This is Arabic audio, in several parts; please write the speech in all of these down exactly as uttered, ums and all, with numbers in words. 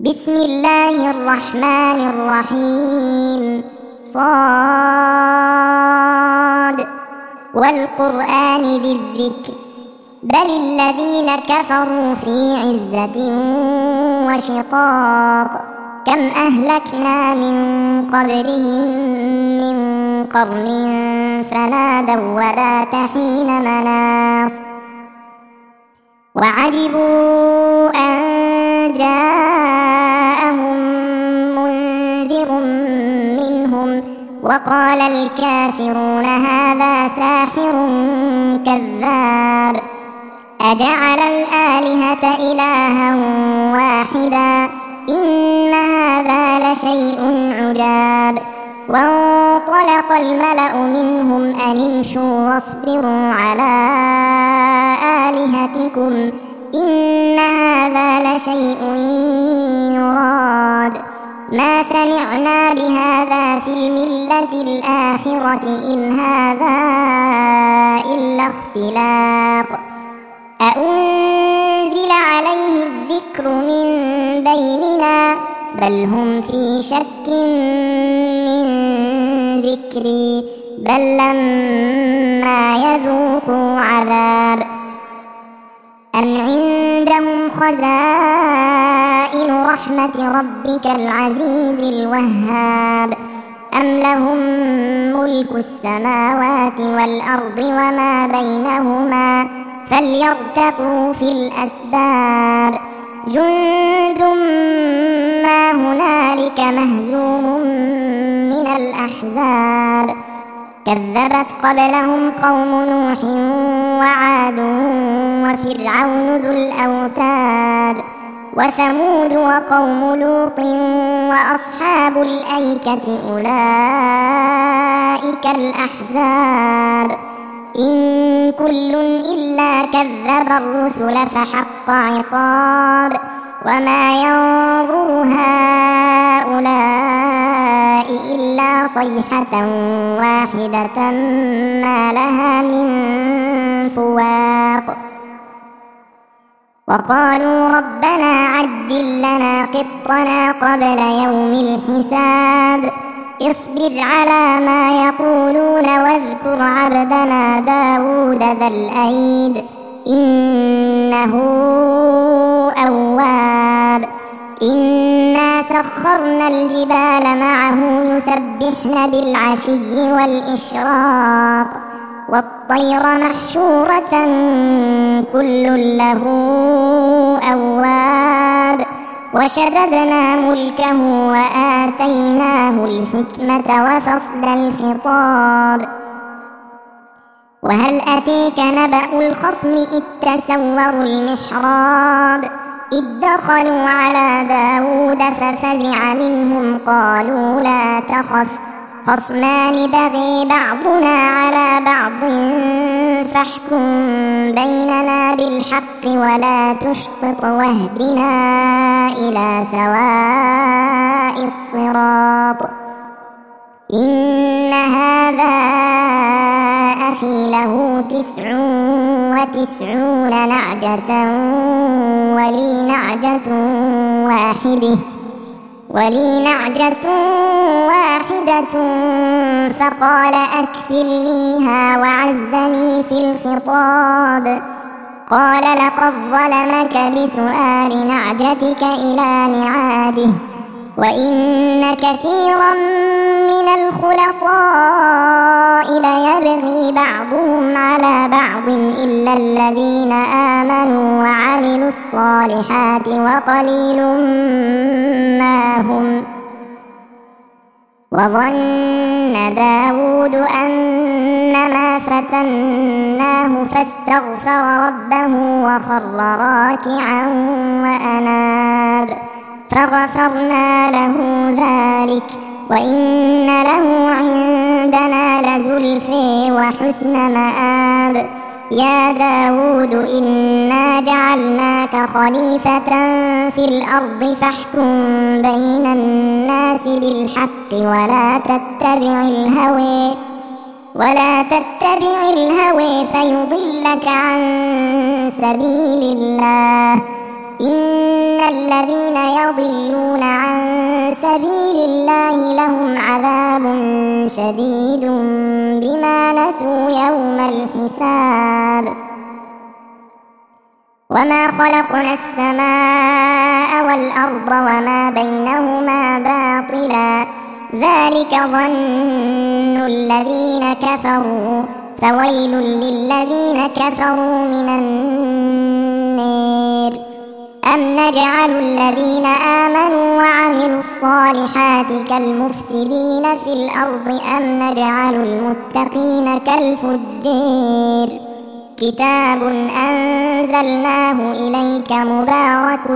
بسم الله الرحمن الرحيم. صاد والقرآن ذي الذكر بل الذين كفروا في عزة وشقاق كم أهلكنا من قبلهم من قرن فنادوا ولا حين مناص وعجبوا أن جاءهم منذر منهم وقال الكافرون هذا ساحر كذاب أجعل الآلهة إلها واحدا إن هذا لشيء عجاب وانطلق الملأ منهم أن امشوا واصبروا على آلهتكم إن هذا لشيء يراد ما سمعنا بهذا في الملة الآخرة إن هذا إلا اختلاق أأنزل عليه الذكر من بيننا بل هم في شك من ذكري بل لما يذوقوا عذاب أم عندهم خزائن رحمة ربك العزيز الوهاب أم لهم ملك السماوات والأرض وما بينهما فليرتقوا في الأسباب جند ما هنالك مهزوم من الأحزاب كذبت قبلهم قوم نوح وعاد وفرعون ذو الأوتاد وثمود وقوم لوط وأصحاب الأيكة أولئك الأحزاب إن كل إلا كذب الرسل فحق عقاب وما ينظر هؤلاء إلا صيحة واحدة ما لها من فواق وقالوا ربنا عجل لنا قطنا قبل يوم الحساب اصبر على ما يقولون واذكر عبدنا داود ذا الأيد إنه أواب إنا سخرنا الجبال معه يسبحن بالعشي والإشراق والطير محشورة كل له أواب وشددنا ملكه وآتيناه الحكمة وفصل الخطاب وهل أتيك نبأ الخصم إذ تسوروا المحراب إذ دخلوا على داود ففزع منهم قالوا لا تخف خصمان بغي بعضنا على بعض فاحكم بيننا بالحق ولا تشطط واهدنا إلى سواء الصراط إن هذا أخي له تسع وتسعون نعجة ولي نعجة واحدة ولي نعجة واحدة فقال أكفلنيها وعزني في الخطاب قال لقد ظلمك بسؤال نعجتك إلى نعاجه وإن كثيرا من الخلطاء ليبغي بعضهم على بعض إلا الذين آمنوا وعملوا الصالحات وقليل ما هم وظن داود أنما فتناه فاستغفر ربه وخر راكعا وأناب فغفرنا له ذلك وإن له عندنا لزلفى وحسن مآب يا داود إنا جعلناك خليفة في الأرض فاحكم بين الناس بالحق ولا تتبع الهوى ولا تتبع الهوى فيضلك عن سبيل الله إن الذين يضلون عن سبيل الله لهم عذاب شديد بما نسوا يوم الحساب وما خلقنا السماء والأرض وما بينهما باطلا ذلك ظن الذين كفروا فويل للذين كفروا من النار أم نجعل الذين آمنوا وعملوا الصالحات كالمفسدين في الأرض أم نجعل المتقين كالفجار كتاب أنزلناه إليك مبارك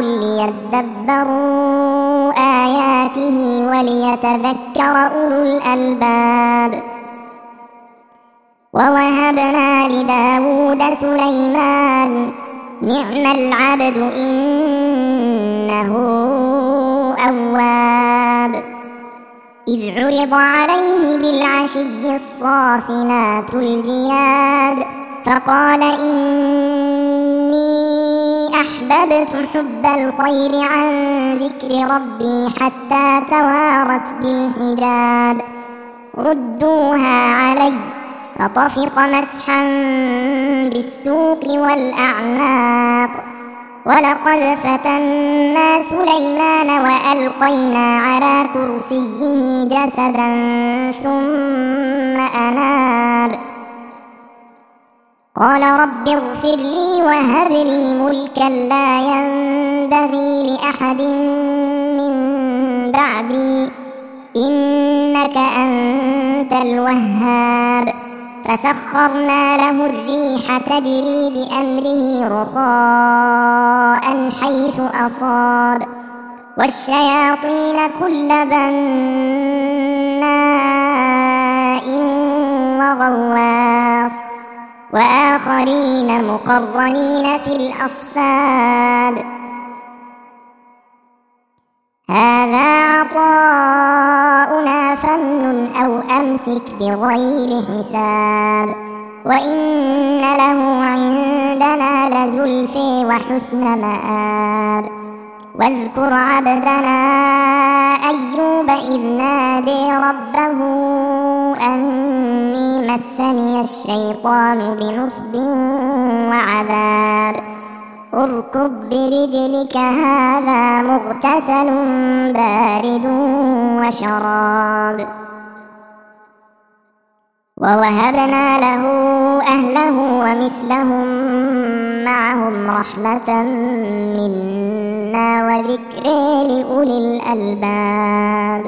ليدبروا آياته وليتذكر أولو الألباب ووهبنا لداود سليمان نعم العبد إنه أواب إذ عرض عليه بالعشي الصافنات الجياد فقال إني أحببت حب الخير عن ذكر ربي حتى توارت بالحجاب ردوها علي فطفق مسحا بالسوق والأعناق ولقد فتنا سليمان وألقينا على كرسيه جسدا ثم أناب قال رب اغفر لي وهب لي ملكا لا ينبغي لأحد من بعدي إنك أنت الوهاب فسخرنا له الريح تجري بأمره رخاء حيث أصاب والشياطين كل بناء وغواص وآخرين مقرنين في الأصفاد هذا عطاؤنا فامنن أو أمسك بغير حساب وإن له عندنا لزلفى وحسن مآب واذكر عبدنا أيوب إذ نادي ربه أني مسني الشيطان بنصب وعذاب اركض برجلك هذا مغتسل بارد وشراب ووهبنا له أهله ومثلهم معهم رحمة منا وذكر لأولي الألباب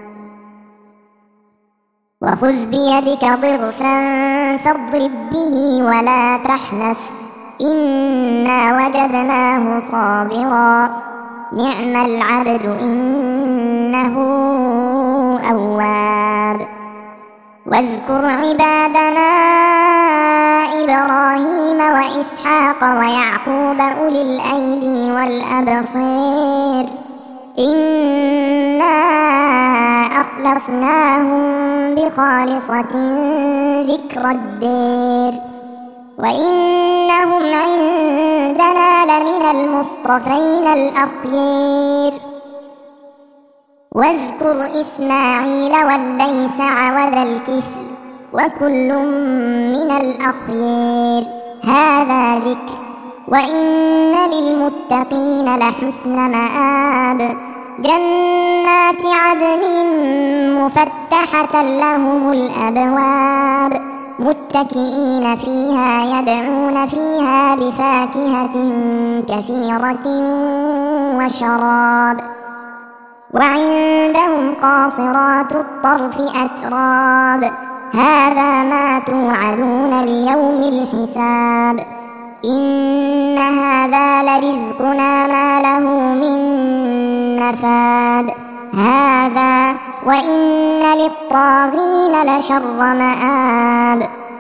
وخذ بيدك ضغثا فاضرب به ولا تحنث إنا وجدناه صابرا نعم العبد إنه أواب واذكر عبادنا إبراهيم وإسحاق ويعقوب أولي الأيدي والأبصير إنا أخلصناهم بخالصة ذكر الدير وإنهم عندنا لمن المصطفين الأخيار واذكر إسماعيل واليسع وذا الكفل وكل من الأخيار هذا ذكر وإن للمتقين لحسن مآب جنات عدن مفتحة لهم الأبواب متكئين فيها يدعون فيها بفاكهة كثيرة وشراب وعندهم قاصرات الطرف أتراب هذا ما توعدون ليوم الحساب إن هذا لرزقنا ما له من نفاد هذا وإن للطاغين لشر مآب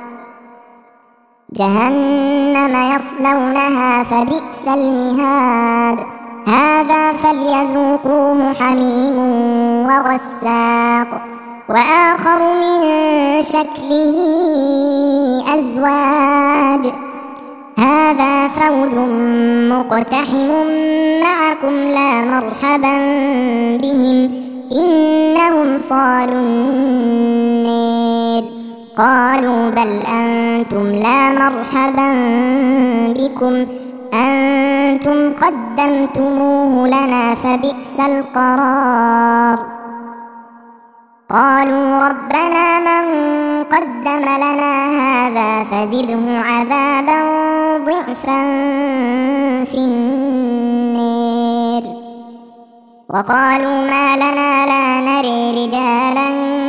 جهنم يصلونها فبئس المهاد هذا فليذوقوه حميم وغساق وآخر من شكله أزواج هذا فوج مقتحم معكم لا مرحبا بهم إنهم صالوا النار. قالوا بل أنتم لا مرحبا بكم أنتم قدمتموه لنا فبئس القرار. قالوا ربنا من قدم لنا هذا فزده عذابا ضعفا في النار. وقالوا ما لنا لا نري رجالا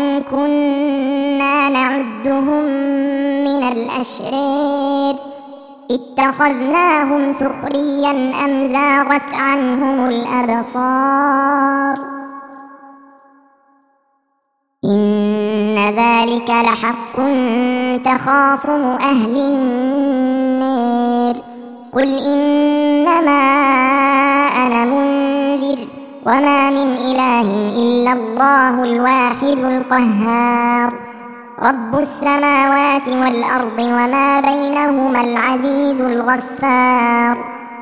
كنا نعدهم من الأشرار اتخذناهم سخريا أم زاغت عنهم الأبصار إن ذلك لحق تخاصم أهل النار. قل إنما أنا منذر وما من إله إلا الله الواحد القهار رب السماوات والأرض وما بينهما العزيز الغفار.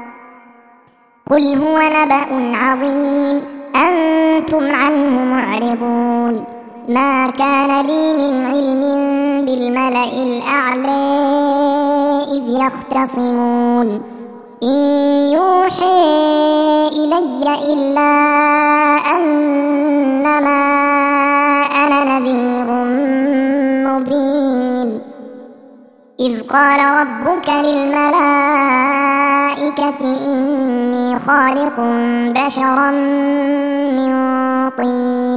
قل هو نبأ عظيم أنتم عنه معرضون. ما كان لي من علم بالملأ الأعلى إذ يختصمون إن يوحي إلي إلا أنما أنا نذير مبين. إذ قال ربك للملائكة إني خالق بشرا من طين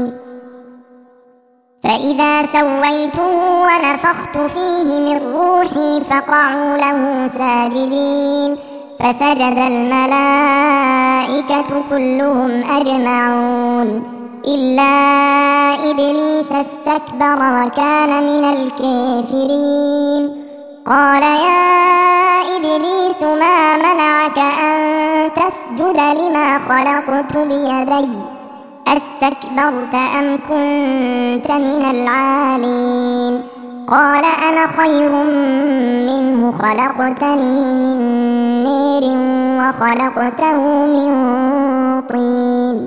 فإذا سويته ونفخت فيه من روحي فقعوا له ساجدين فسجد الملائكة كلهم أجمعون إلا إبليس استكبر وكان من الكافرين. قال يا إبليس ما منعك أن تسجد لما خلقت بيدي أستكبرت أم كنت من العالين؟ قال أنا خير منه خلقتني من نار وخلقته من طين.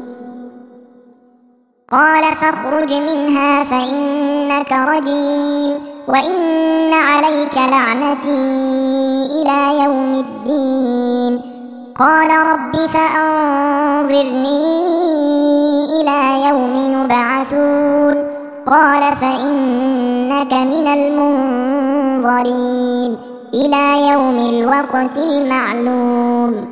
قال فاخرج منها فإنك رجيم وإن عليك لعنتي إلى يوم الدين. قال رب فأنظرني إلى يوم يبعثون. قال فإنك من المنظرين إلى يوم الوقت المعلوم.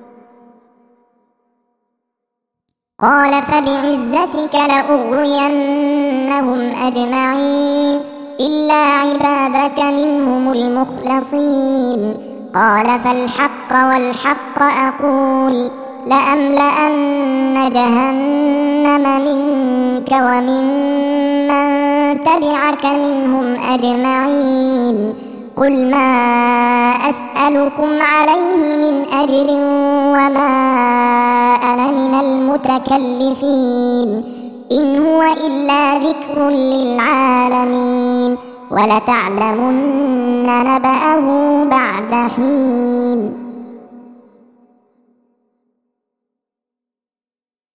قال فبعزتك لأغوينهم أجمعين إلا عبادك منهم المخلصين. قال فالحق والحق أقول لأملأن جهنم منك ومن تبعك منهم أجمعين. قل ما أسألكم عليه من أجر وما أنا من المتكلفين إن هو إلا ذكر للعالمين ولتعلمن نبأه بعد حين.